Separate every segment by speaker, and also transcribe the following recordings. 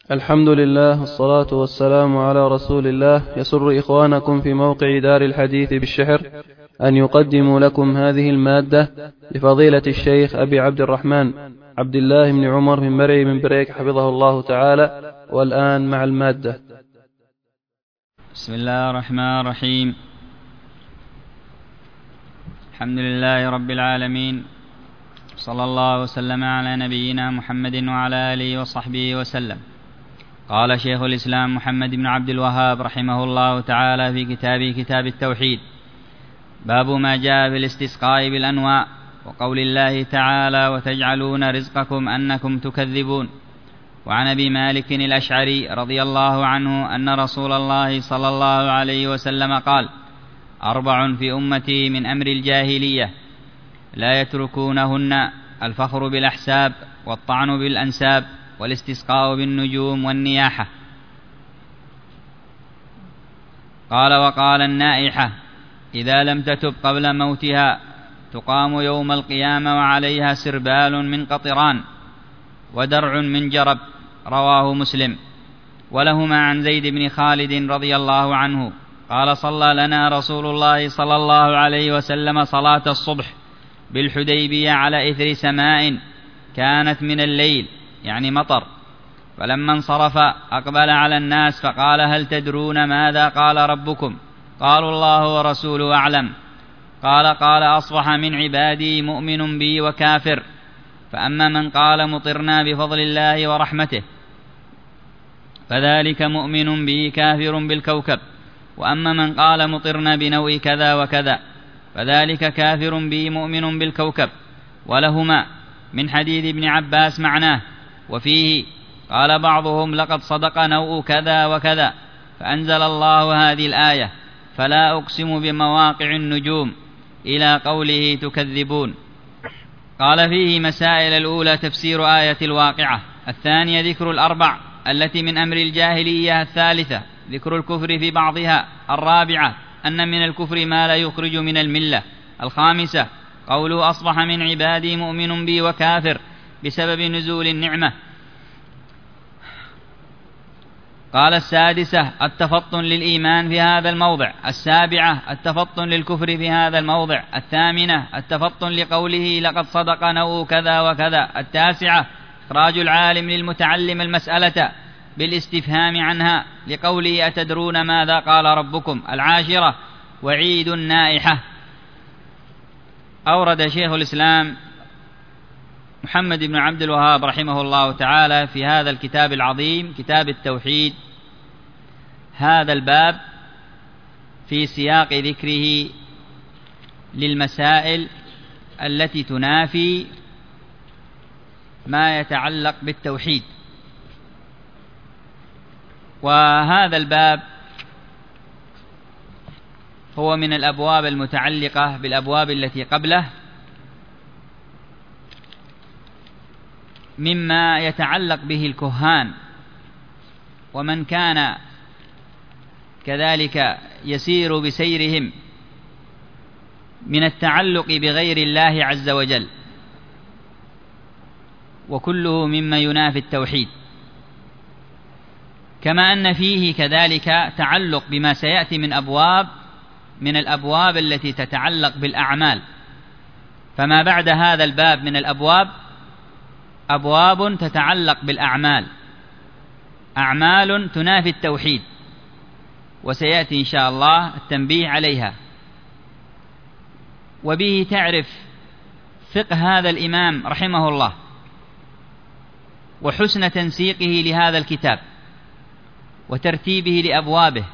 Speaker 1: الحمد لله والصلاة والسلام على رسول الله. يسر إخوانكم في موقع دار الحديث بالشحر أن يقدموا لكم هذه المادة لفضيلة الشيخ أبي عبد الرحمن عبد الله بن عمر بن مرعي بن بريك حفظه الله تعالى. والآن مع المادة.
Speaker 2: بسم الله الرحمن الرحيم. الحمد لله رب العالمين، صلى الله وسلم على نبينا محمد وعلى آله وصحبه وسلم. قال شيخ الإسلام محمد بن عبد الوهاب رحمه الله تعالى في كتابه كتاب التوحيد: باب ما جاء في الاستسقاء بالأنواع، وقول الله تعالى: وتجعلون رزقكم أنكم تكذبون. وعن أبي مالك الأشعري رضي الله عنه أن رسول الله صلى الله عليه وسلم قال: 4 في أمتي من أمر الجاهلية لا يتركونهن: الفخر بالأحساب، والطعن بالأنساب، والاستسقاء بالنجوم، والنياحة. قال: وقال النائحة: إذا لم تتب قبل موتها تقام يوم القيامة وعليها سربال من قطران ودرع من جرب. رواه مسلم. ولهما عن زيد بن خالد رضي الله عنه قال: صلى لنا رسول الله صلى الله عليه وسلم صلاة الصبح بالحديبية على إثر سماء كانت من الليل، يعني مطر. فلما انصرف أقبل على الناس فقال: هل تدرون ماذا قال ربكم؟ قالوا: الله ورسوله أعلم. قال: أصبح من عبادي مؤمن بي وكافر، فأما من قال مطرنا بفضل الله ورحمته فذلك مؤمن بي كافر بالكوكب، وأما من قال مطرنا بنوء كذا وكذا فذلك كافر بي مؤمن بالكوكب. ولهما من حديث ابن عباس معناه. وفيه قال بعضهم: لقد صدق نوء كذا وكذا، فأنزل الله هذه الآية: فلا أقسم بمواقع النجوم، إلى قوله تكذبون. قال فيه مسائل: الأولى تفسير آية الواقعة، الثانية ذكر ال4 التي من أمر الجاهلية، الثالثة ذكر الكفر في بعضها، الرابعة أن من الكفر ما لا يخرج من الملة، الخامسة قوله: أصبح من عبادي مؤمن بي وكافر بسبب نزول النعمة. قال: السادسة التفطن للإيمان في هذا الموضع، السابعة التفطن للكفر في هذا الموضع، الثامنة التفطن لقوله لقد صدق نوء كذا وكذا، التاسعة إخراج العالم للمتعلم المسألة بالاستفهام عنها لقوله أتدرون ماذا قال ربكم، العاشرة وعيد النائحة. أورد شيخ الإسلام محمد بن عبد الوهاب رحمه الله تعالى في هذا الكتاب العظيم كتاب التوحيد هذا الباب في سياق ذكره للمسائل التي تنافي ما يتعلق بالتوحيد. وهذا الباب هو من الأبواب المتعلقة بالأبواب التي قبله، مما يتعلق به الكهان ومن كان كذلك يسير بسيرهم من التعلق بغير الله عز وجل، وكله مما ينافي التوحيد. كما أن فيه كذلك تعلق بما سيأتي من الأبواب التي تتعلق بالأعمال. فما بعد هذا الباب من الأبواب أبواب تتعلق بالأعمال، أعمال تنافي التوحيد، وسيأتي إن شاء الله التنبيه عليها. وبه تعرف فقه هذا الإمام رحمه الله وحسن تنسيقه لهذا الكتاب وترتيبه لأبوابه،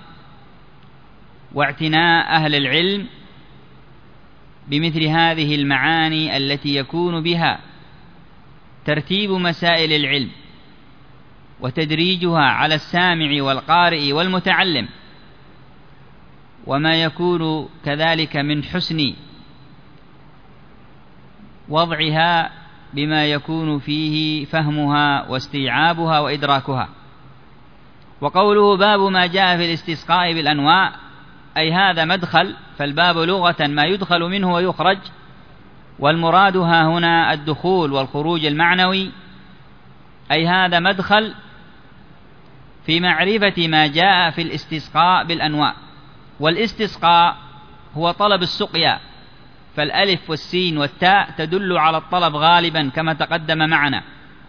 Speaker 2: واعتناء أهل العلم بمثل هذه المعاني التي يكون بها ترتيب مسائل العلم وتدريجها على السامع والقارئ والمتعلم، وما يكون كذلك من حسن وضعها بما يكون فيه فهمها واستيعابها وإدراكها. وقوله باب ما جاء في الاستسقاء بالأنواع، أي هذا مدخل، فالباب لغة ما يدخل منه ويخرج، والمراد ها هنا الدخول والخروج المعنوي، أي هذا مدخل في معرفة ما جاء في الاستسقاء بالأنواع. والاستسقاء هو طلب السقيا، فالألف والسين والتاء تدل على الطلب غالبا كما تقدم معنا.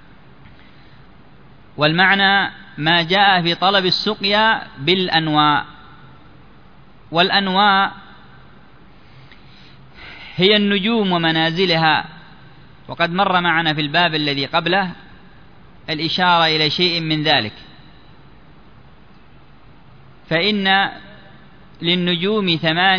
Speaker 2: والمعنى ما جاء في طلب السقيا بالأنواع. والأنواع هي النجوم ومنازلها، وقد مر معنا في الباب الذي قبله الإشارة إلى شيء من ذلك. فإن للنجوم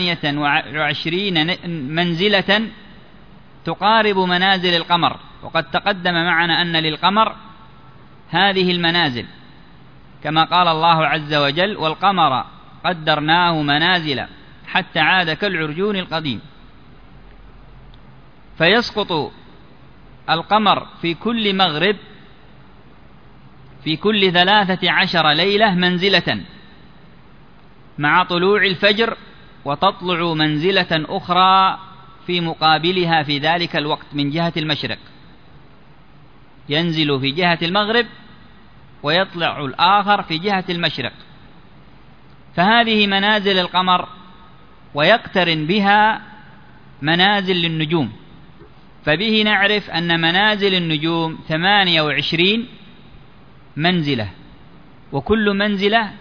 Speaker 2: 28 منزلة تقارب منازل القمر، وقد تقدم معنا أن للقمر هذه المنازل، كما قال الله عز وجل: والقمر قدرناه منازل حتى عاد كالعرجون القديم. فيسقط القمر في كل مغرب في كل 13 ليلة منزلة مع طلوع الفجر، وتطلع منزلة أخرى في مقابلها في ذلك الوقت من جهة المشرق، ينزل في جهة المغرب ويطلع الآخر في جهة المشرق. فهذه منازل القمر، ويقترن بها منازل للنجوم. فبه نعرف أن منازل النجوم 28 منزلة، وكل منزلة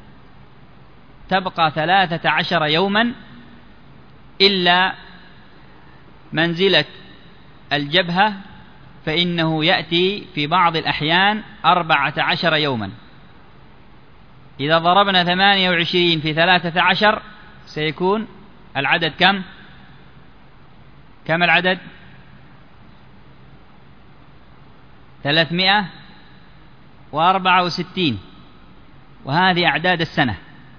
Speaker 2: تبقى 13 يوما، إلا منزلة الجبهة فإنه يأتي في بعض الأحيان 14 يوما. إذا ضربنا 28 في 13 سيكون العدد كم؟ كم العدد؟ 364، وهذه أعداد السنة.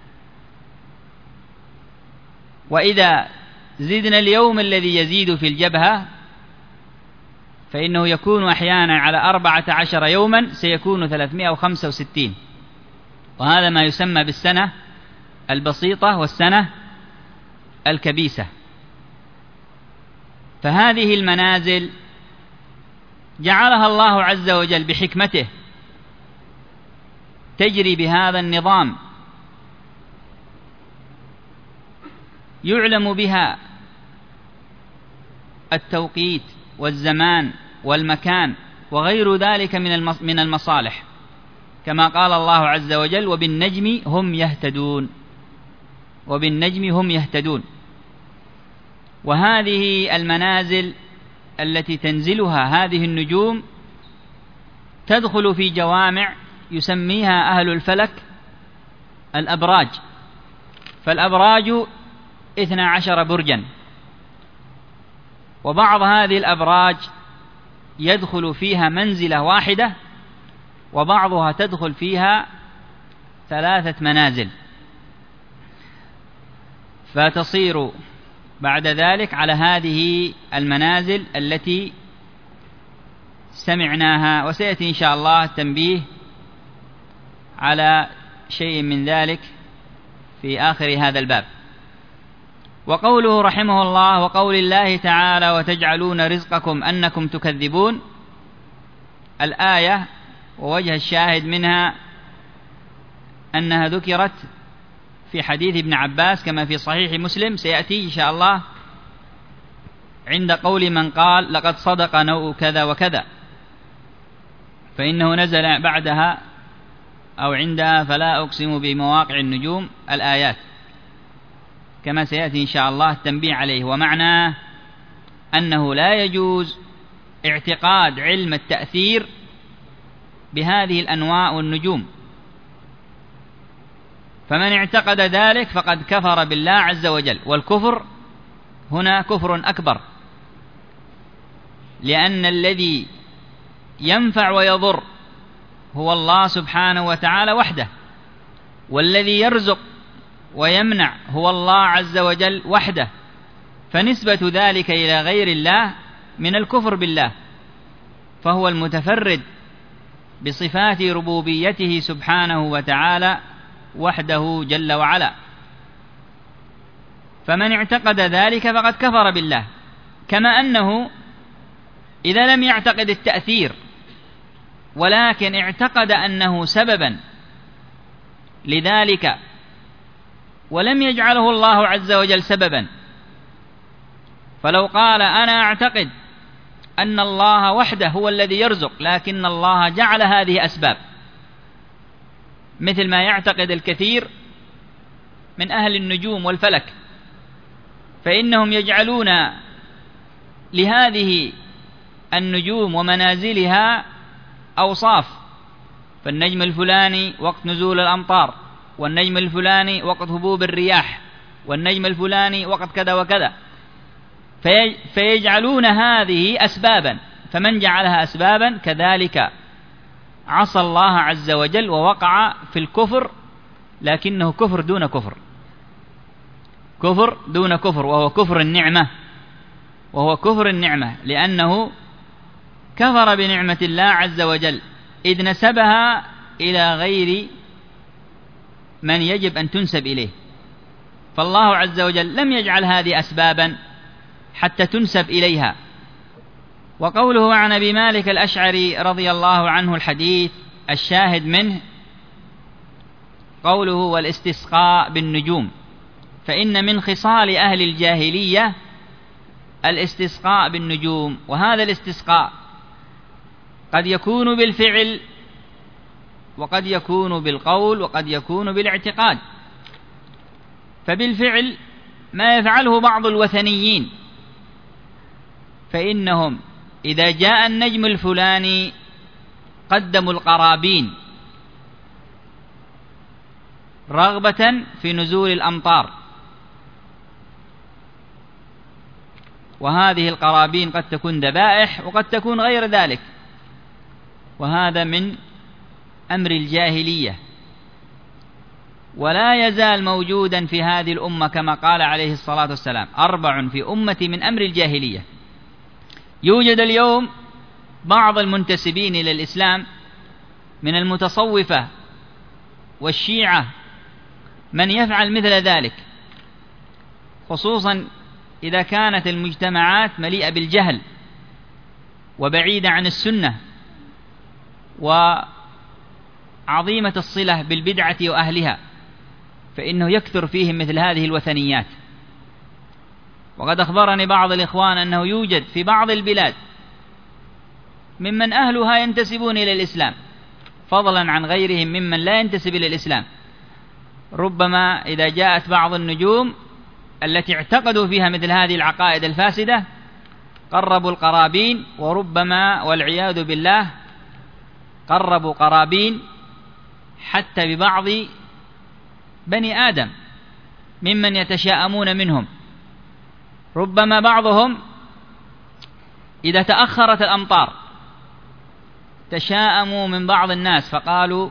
Speaker 2: وإذا زدنا اليوم الذي يزيد في الجبهة فإنه يكون أحيانا على 14 يوما، سيكون 365، وهذا ما يسمى بالسنة البسيطة والسنة الكبيسة. فهذه المنازل جعلها الله عز وجل بحكمته تجري بهذا النظام، يعلم بها التوقيت والزمان والمكان وغير ذلك من المصالح، كما قال الله عز وجل: وبالنجم هم يهتدون. وبالنجم هم يهتدون. وهذه المنازل التي تنزلها هذه النجوم تدخل في جوامع يسميها أهل الفلك الأبراج. فالأبراج 12 برجا، وبعض هذه الأبراج يدخل فيها منزلة واحدة، وبعضها تدخل فيها 3 منازل، فتصير بعد ذلك على هذه المنازل التي سمعناها. وسيأتي إن شاء الله التنبيه على شيء من ذلك في آخر هذا الباب. وقوله رحمه الله: وقول الله تعالى: وتجعلون رزقكم أنكم تكذبون. الآية ووجه الشاهد منها أنها ذكرت في حديث ابن عباس كما في صحيح مسلم، سيأتي إن شاء الله عند قول من قال: لقد صدق نوء كذا وكذا، فإنه نزل بعدها أو عندها: فلا أقسم بمواقع النجوم، الآيات، كما سيأتي إن شاء الله التنبيه عليه. ومعناه أنه لا يجوز اعتقاد علم التأثير بهذه الأنواع والنجوم، فمن اعتقد ذلك فقد كفر بالله عز وجل. والكفر هنا كفر أكبر، لأن الذي ينفع ويضر هو الله سبحانه وتعالى وحده، والذي يرزق ويمنع هو الله عز وجل وحده، فنسبة ذلك إلى غير الله من الكفر بالله، فهو المتفرد بصفات ربوبيته سبحانه وتعالى وحده جل وعلا. فمن اعتقد ذلك فقد كفر بالله، كما أنه إذا لم يعتقد التأثير ولكن اعتقد أنه سببا لذلك ولم يجعله الله عز وجل سببا. فلو قال أنا أعتقد أن الله وحده هو الذي يرزق لكن الله جعل هذه أسباب، مثل ما يعتقد الكثير من أهل النجوم والفلك، فإنهم يجعلون لهذه النجوم ومنازلها أوصاف، فالنجم الفلاني وقت نزول الأمطار، والنجم الفلاني وقت هبوب الرياح، والنجم الفلاني وقت كذا وكذا، فيجعلون هذه أسبابا، فمن جعلها أسبابا كذلك عصى الله عز وجل ووقع في الكفر، لكنه كفر دون كفر، كفر دون كفر، وهو كفر النعمة، وهو كفر النعمة، لأنه كفر بنعمة الله عز وجل إذ نسبها إلى غير من يجب أن تنسب إليه. فالله عز وجل لم يجعل هذه أسبابا حتى تنسب إليها. وقوله عن أبي مالك الأشعري رضي الله عنه الحديث الشاهد منه قوله والاستسقاء بالنجوم، فإن من خصال أهل الجاهلية الاستسقاء بالنجوم، وهذا الاستسقاء قد يكون بالفعل وقد يكون بالقول وقد يكون بالاعتقاد. فبالفعل ما يفعله بعض الوثنيين، فإنهم إذا جاء النجم الفلاني قدموا القرابين رغبة في نزول الأمطار، وهذه القرابين قد تكون ذبائح وقد تكون غير ذلك، وهذا من أمر الجاهلية، ولا يزال موجودا في هذه الأمة كما قال عليه الصلاة والسلام 4 في أمتي من أمر الجاهلية. يوجد اليوم بعض المنتسبين إلى الإسلام من المتصوفة والشيعة من يفعل مثل ذلك، خصوصا إذا كانت المجتمعات مليئة بالجهل وبعيدة عن السنة وعظيمة الصلة بالبدعة وأهلها، فإنه يكثر فيهم مثل هذه الوثنيات. وقد أخبرني بعض الإخوان أنه يوجد في بعض البلاد ممن أهلها ينتسبون إلى الإسلام فضلا عن غيرهم ممن لا ينتسب إلى الإسلام، ربما إذا جاءت بعض النجوم التي اعتقدوا فيها مثل هذه العقائد الفاسدة قربوا القرابين، وربما والعياذ بالله قربوا قرابين حتى ببعض بني آدم ممن يتشاءمون منهم. ربما بعضهم إذا تأخرت الأمطار تشاءموا من بعض الناس فقالوا،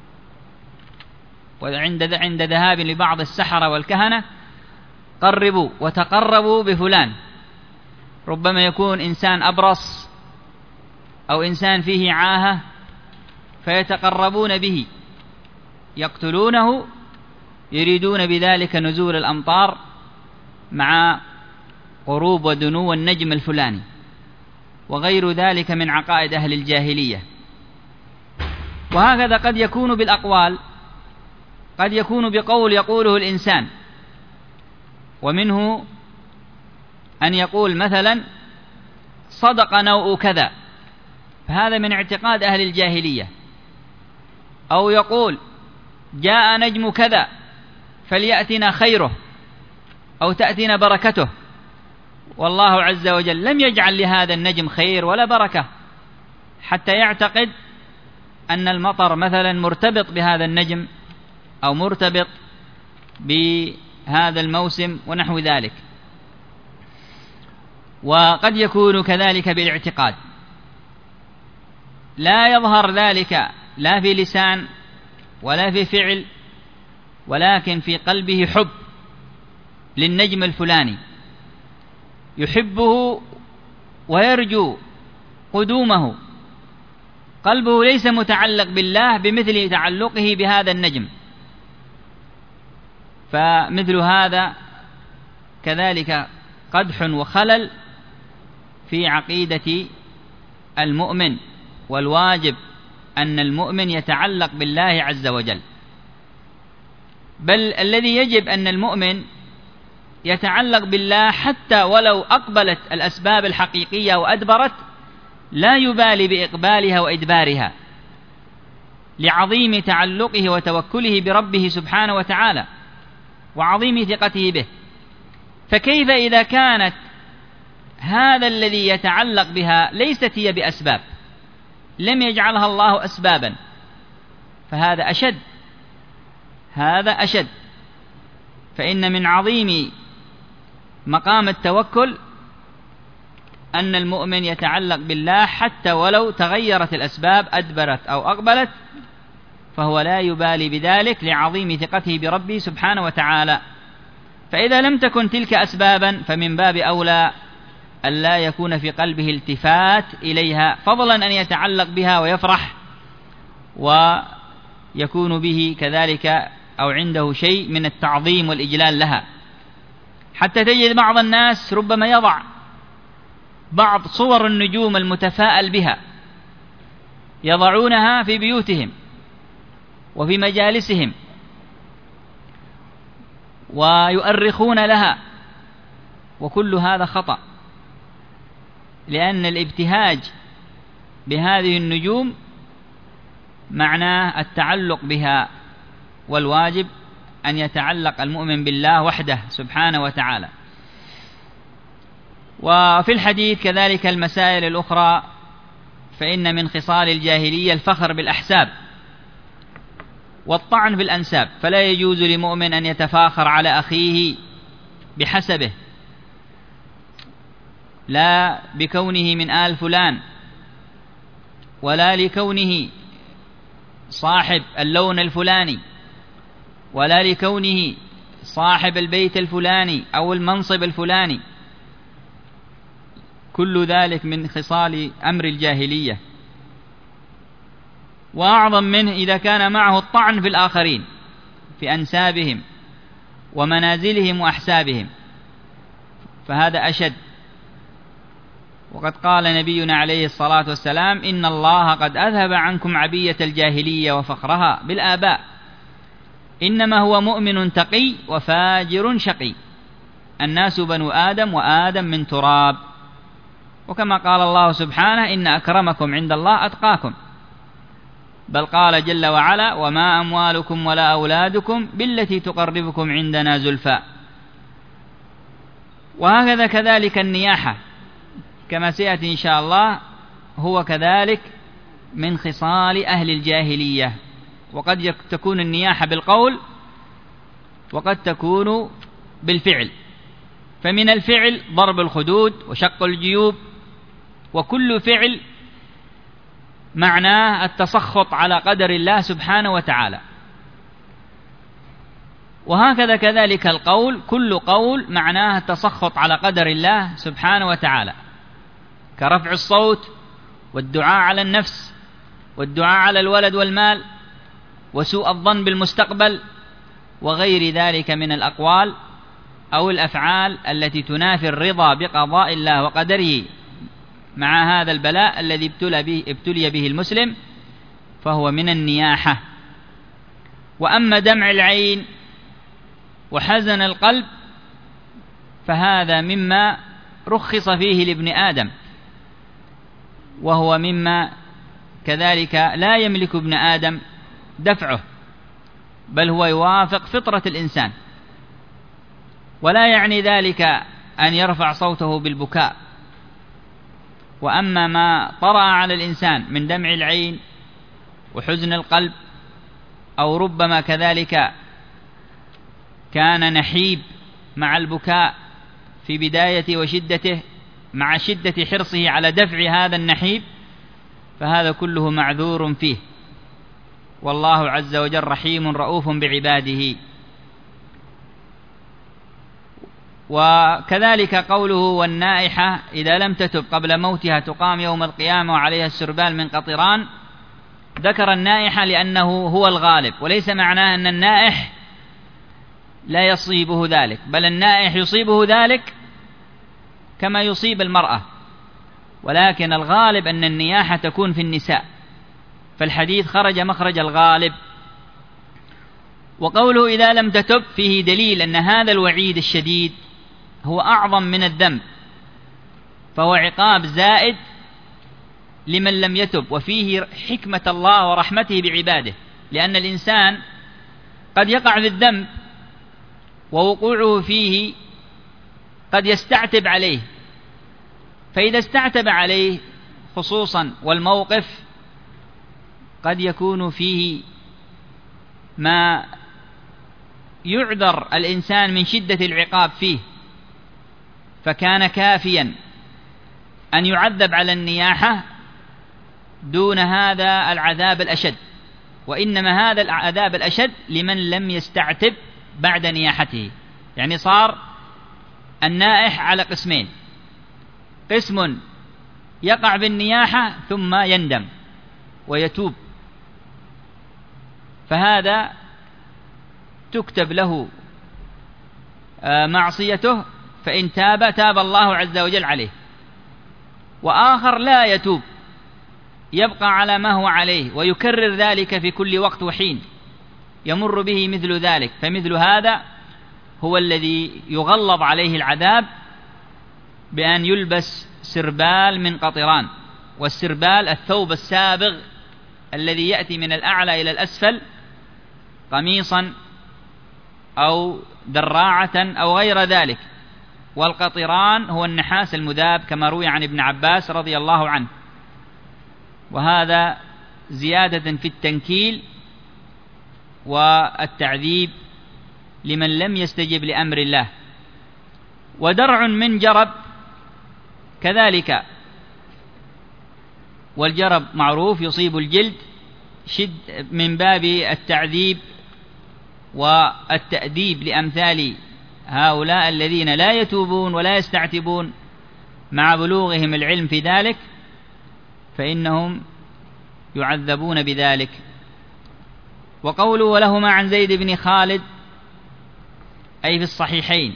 Speaker 2: وعند ذهاب لبعض السحرة والكهنة قربوا وتقربوا بفلان، ربما يكون إنسان أبرص أو إنسان فيه عاهة فيتقربون به يقتلونه، يريدون بذلك نزول الأمطار مع قروب ودنو النجم الفلاني، وغير ذلك من عقائد أهل الجاهلية. وهكذا قد يكون بالأقوال، قد يكون بقول يقوله الإنسان، ومنه أن يقول مثلا صدق نوء كذا، فهذا من اعتقاد أهل الجاهلية. أو يقول جاء نجم كذا فليأتنا خيره أو تأتينا بركته، والله عز وجل لم يجعل لهذا النجم خير ولا بركة، حتى يعتقد أن المطر مثلا مرتبط بهذا النجم أو مرتبط بهذا الموسم ونحو ذلك. وقد يكون كذلك بالاعتقاد، لا يظهر ذلك لا في لسان ولا في فعل، ولكن في قلبه حب للنجم الفلاني، يحبه ويرجو قدومه، قلبه ليس متعلق بالله بمثل تعلقه بهذا النجم. فمثل هذا كذلك قدح وخلل في عقيدة المؤمن، والواجب أن المؤمن يتعلق بالله عز وجل. بل الذي يجب أن المؤمن يتعلق بالله حتى ولو أقبلت الأسباب الحقيقية وأدبرت، لا يبالي بإقبالها وإدبارها لعظيم تعلقه وتوكله بربه سبحانه وتعالى وعظيم ثقته به. فكيف إذا كانت هذا الذي يتعلق بها ليست هي بأسباب، لم يجعلها الله أسبابا، فهذا أشد، هذا أشد. فإن من عظيم مقام التوكل أن المؤمن يتعلق بالله حتى ولو تغيرت الأسباب أدبرت أو أقبلت، فهو لا يبالي بذلك لعظيم ثقته بربه سبحانه وتعالى. فإذا لم تكن تلك أسبابا فمن باب أولى أن لا يكون في قلبه التفات إليها، فضلا أن يتعلق بها ويفرح ويكون به كذلك أو عنده شيء من التعظيم والإجلال لها. حتى تجد بعض الناس ربما يضع بعض صور النجوم المتفائل بها يضعونها في بيوتهم وفي مجالسهم ويؤرخون لها، وكل هذا خطأ، لأن الابتهاج بهذه النجوم معناه التعلق بها، والواجب أن يتعلق المؤمن بالله وحده سبحانه وتعالى. وفي الحديث كذلك المسائل الأخرى، فإن من خصال الجاهلية الفخر بالأحساب والطعن في الأنساب، فلا يجوز لمؤمن أن يتفاخر على أخيه بحسبه، لا بكونه من آل فلان، ولا لكونه صاحب اللون الفلاني، ولا لكونه صاحب البيت الفلاني أو المنصب الفلاني. كل ذلك من خصال أمر الجاهلية. وأعظم منه إذا كان معه الطعن في الآخرين في أنسابهم ومنازلهم وأحسابهم، فهذا أشد. وقد قال نبينا عليه الصلاة والسلام: إن الله قد أذهب عنكم عبية الجاهلية وفخرها بالآباء، إنما هو مؤمن تقي وفاجر شقي، الناس بنو آدم وآدم من تراب. وكما قال الله سبحانه: إن أكرمكم عند الله أتقاكم. بل قال جل وعلا: وما أموالكم ولا أولادكم بالتي تقربكم عندنا زلفى. وهكذا كذلك النياحة كما سيأتي إن شاء الله، هو كذلك من خصال أهل الجاهلية. وقد تكون النياحة بالقول وقد تكون بالفعل. فمن الفعل ضرب الخدود وشق الجيوب، وكل فعل معناه التسخط على قدر الله سبحانه وتعالى. وهكذا كذلك القول، كل قول معناه التسخط على قدر الله سبحانه وتعالى، كرفع الصوت والدعاء على النفس والدعاء على الولد والمال وسوء الظن بالمستقبل وغير ذلك من الأقوال أو الأفعال التي تنافي الرضا بقضاء الله وقدره مع هذا البلاء الذي ابتلي به المسلم، فهو من النياحة. وأما دمع العين وحزن القلب فهذا مما رخص فيه لابن آدم، وهو مما كذلك لا يملك ابن آدم دفعه، بل هو يوافق فطرة الإنسان. ولا يعني ذلك أن يرفع صوته بالبكاء. وأما ما طرأ على الإنسان من دمع العين وحزن القلب، أو ربما كذلك كان نحيب مع البكاء في بداية وشدته مع شدة حرصه على دفع هذا النحيب، فهذا كله معذور فيه، والله عز وجل رحيم رؤوف بعباده. وكذلك قوله: والنائحة إذا لم تتب قبل موتها تقام يوم القيامة وعليها السربال من قطران. ذكر النائحة لأنه هو الغالب، وليس معناه أن النائح لا يصيبه ذلك، بل النائح يصيبه ذلك كما يصيب المرأة، ولكن الغالب أن النياحة تكون في النساء، فالحديث خرج مخرج الغالب. وقوله إذا لم تتب فيه دليل أن هذا الوعيد الشديد هو أعظم من الذنب، فهو عقاب زائد لمن لم يتب، وفيه حكمة الله ورحمته بعباده، لأن الإنسان قد يقع في الذنب ووقوعه فيه قد يستعتب عليه، فإذا استعتب عليه خصوصا والموقف قد يكون فيه ما يعذر الإنسان من شدة العقاب فيه، فكان كافيا أن يعذب على النياحة دون هذا العذاب الأشد، وإنما هذا العذاب الأشد لمن لم يستعتب بعد نياحته. يعني صار النائح على قسمين: قسم يقع بالنياحة ثم يندم ويتوب، فهذا تكتب له معصيته، فإن تاب تاب الله عز وجل عليه. وآخر لا يتوب، يبقى على ما هو عليه ويكرر ذلك في كل وقت وحين يمر به مثل ذلك، فمثل هذا هو الذي يغلظ عليه العذاب بأن يلبس سربال من قطران، والسربال الثوب السابغ الذي يأتي من الأعلى إلى الأسفل، قميصا أو دراعة أو غير ذلك، والقطران هو النحاس المذاب كما روي عن ابن عباس رضي الله عنه، وهذا زيادة في التنكيل والتعذيب لمن لم يستجب لأمر الله. ودرع من جرب كذلك، والجرب معروف يصيب الجلد، شد من باب التعذيب والتأديب لأمثال هؤلاء الذين لا يتوبون ولا يستعتبون مع بلوغهم العلم في ذلك، فإنهم يعذبون بذلك. وقوله ولهما عن زيد بن خالد أي في الصحيحين،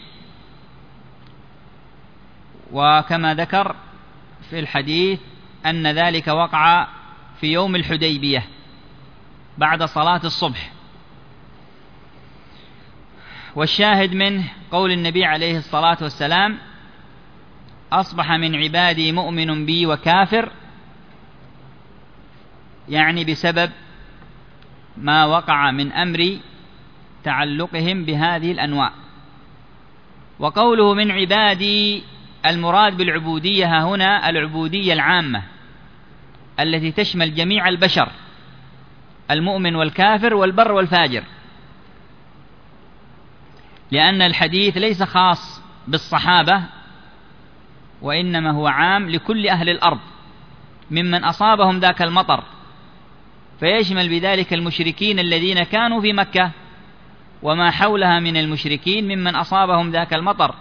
Speaker 2: وكما ذكر في الحديث أن ذلك وقع في يوم الحديبية بعد صلاة الصبح. والشاهد منه قول النبي عليه الصلاة والسلام: أصبح من عبادي مؤمن بي وكافر، يعني بسبب ما وقع من أمر تعلقهم بهذه الأنواع. وقوله من عبادي المراد بالعبودية هنا العبودية العامة التي تشمل جميع البشر، المؤمن والكافر والبر والفاجر، لأن الحديث ليس خاص بالصحابة وإنما هو عام لكل أهل الأرض ممن أصابهم ذاك المطر، فيشمل بذلك المشركين الذين كانوا في مكة وما حولها من المشركين ممن أصابهم ذاك المطر،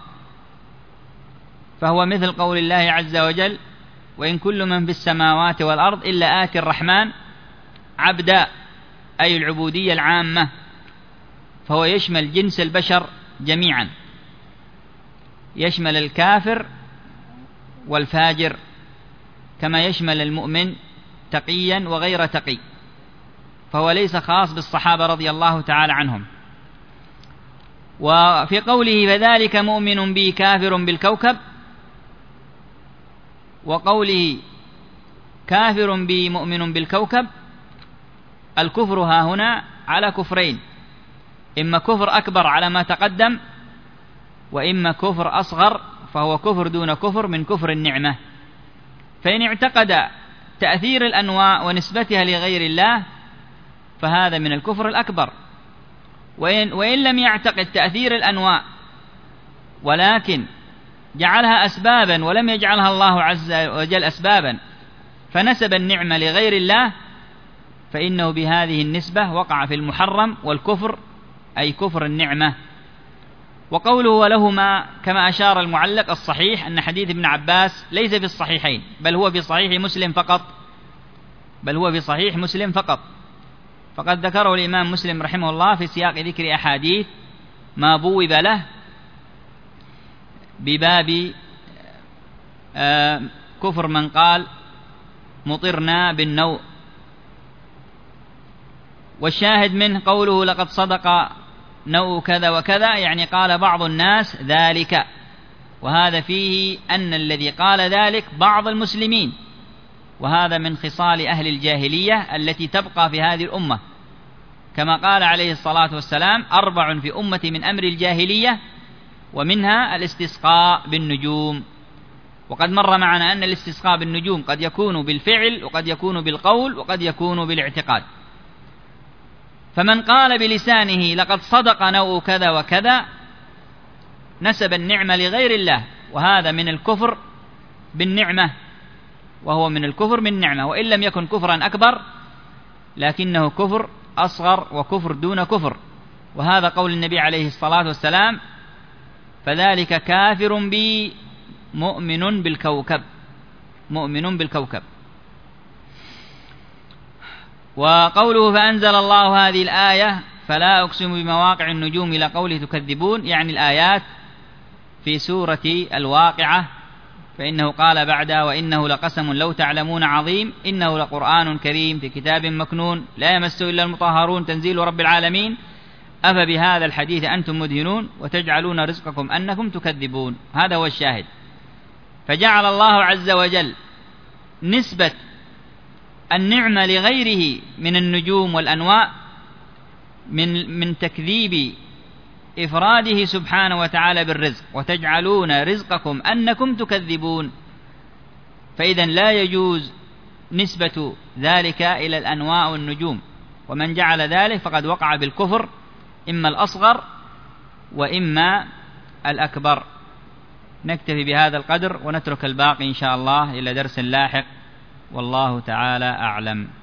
Speaker 2: فهو مثل قول الله عز وجل: وإن كل من في السماوات والأرض إلا آتي الرحمن عبدا، أي العبودية العامة، فهو يشمل جنس البشر جميعا، يشمل الكافر والفاجر كما يشمل المؤمن تقيا وغير تقي، فهو ليس خاص بالصحابة رضي الله تعالى عنهم. وفي قوله فذلك مؤمن بي كافر بالكوكب، وقوله كافر بي مؤمن بالكوكب، الكفر ها هنا على كفرين: إما كفر أكبر على ما تقدم، وإما كفر أصغر فهو كفر دون كفر من كفر النعمة. فإن اعتقد تأثير الأنواع ونسبتها لغير الله فهذا من الكفر الأكبر، وإن لم يعتقد تأثير الأنواع ولكن جعلها أسبابا ولم يجعلها الله عز وجل أسبابا فنسب النعمة لغير الله، فإنه بهذه النسبة وقع في المحرم والكفر، أي كفر النعمة. وقوله ولهما كما أشار المعلق الصحيح أن حديث ابن عباس ليس في الصحيحين، بل هو في صحيح مسلم فقط، فقد ذكره الإمام مسلم رحمه الله في سياق ذكر أحاديث ما بوب له بباب كفر من قال مطرنا بالنوء. والشاهد منه قوله لقد صدق نوء كذا وكذا، يعني قال بعض الناس ذلك، وهذا فيه أن الذي قال ذلك بعض المسلمين، وهذا من خصال أهل الجاهلية التي تبقى في هذه الأمة، كما قال عليه الصلاة والسلام 4 في أمتي من أمر الجاهلية، ومنها الاستسقاء بالنجوم. وقد مر معنا أن الاستسقاء بالنجوم قد يكون بالفعل، وقد يكون بالقول، وقد يكون بالاعتقاد. فمن قال بلسانه لقد صدق نوء كذا وكذا نسب النعمة لغير الله، وهذا من الكفر بالنعمة، وهو من الكفر بالنعمة، وإن لم يكن كفرا أكبر لكنه كفر أصغر وكفر دون كفر. وهذا قول النبي عليه الصلاة والسلام: فذلك كافر بي مؤمن بالكوكب، مؤمن بالكوكب. وقوله فأنزل الله هذه الآية فلا أقسم بمواقع النجوم إلى قوله تكذبون، يعني الآيات في سورة الواقعة، فإنه قال بعدها وإنه لقسم لو تعلمون عظيم إنه لقرآن كريم في كتاب مكنون لا يمسه إلا المطهرون تنزيل رب العالمين أفبهذا الحديث أنتم مدهنون وتجعلون رزقكم أنكم تكذبون. هذا هو الشاهد. فجعل الله عز وجل نسبة النعمة لغيره من النجوم والأنواع من تكذيب إفراده سبحانه وتعالى بالرزق، وتجعلون رزقكم أنكم تكذبون. فإذا لا يجوز نسبة ذلك إلى الأنواع والنجوم، ومن جعل ذلك فقد وقع بالكفر إما الأصغر وإما الأكبر. نكتفي بهذا القدر ونترك الباقي إن شاء الله إلى درس لاحق، والله تعالى أعلم.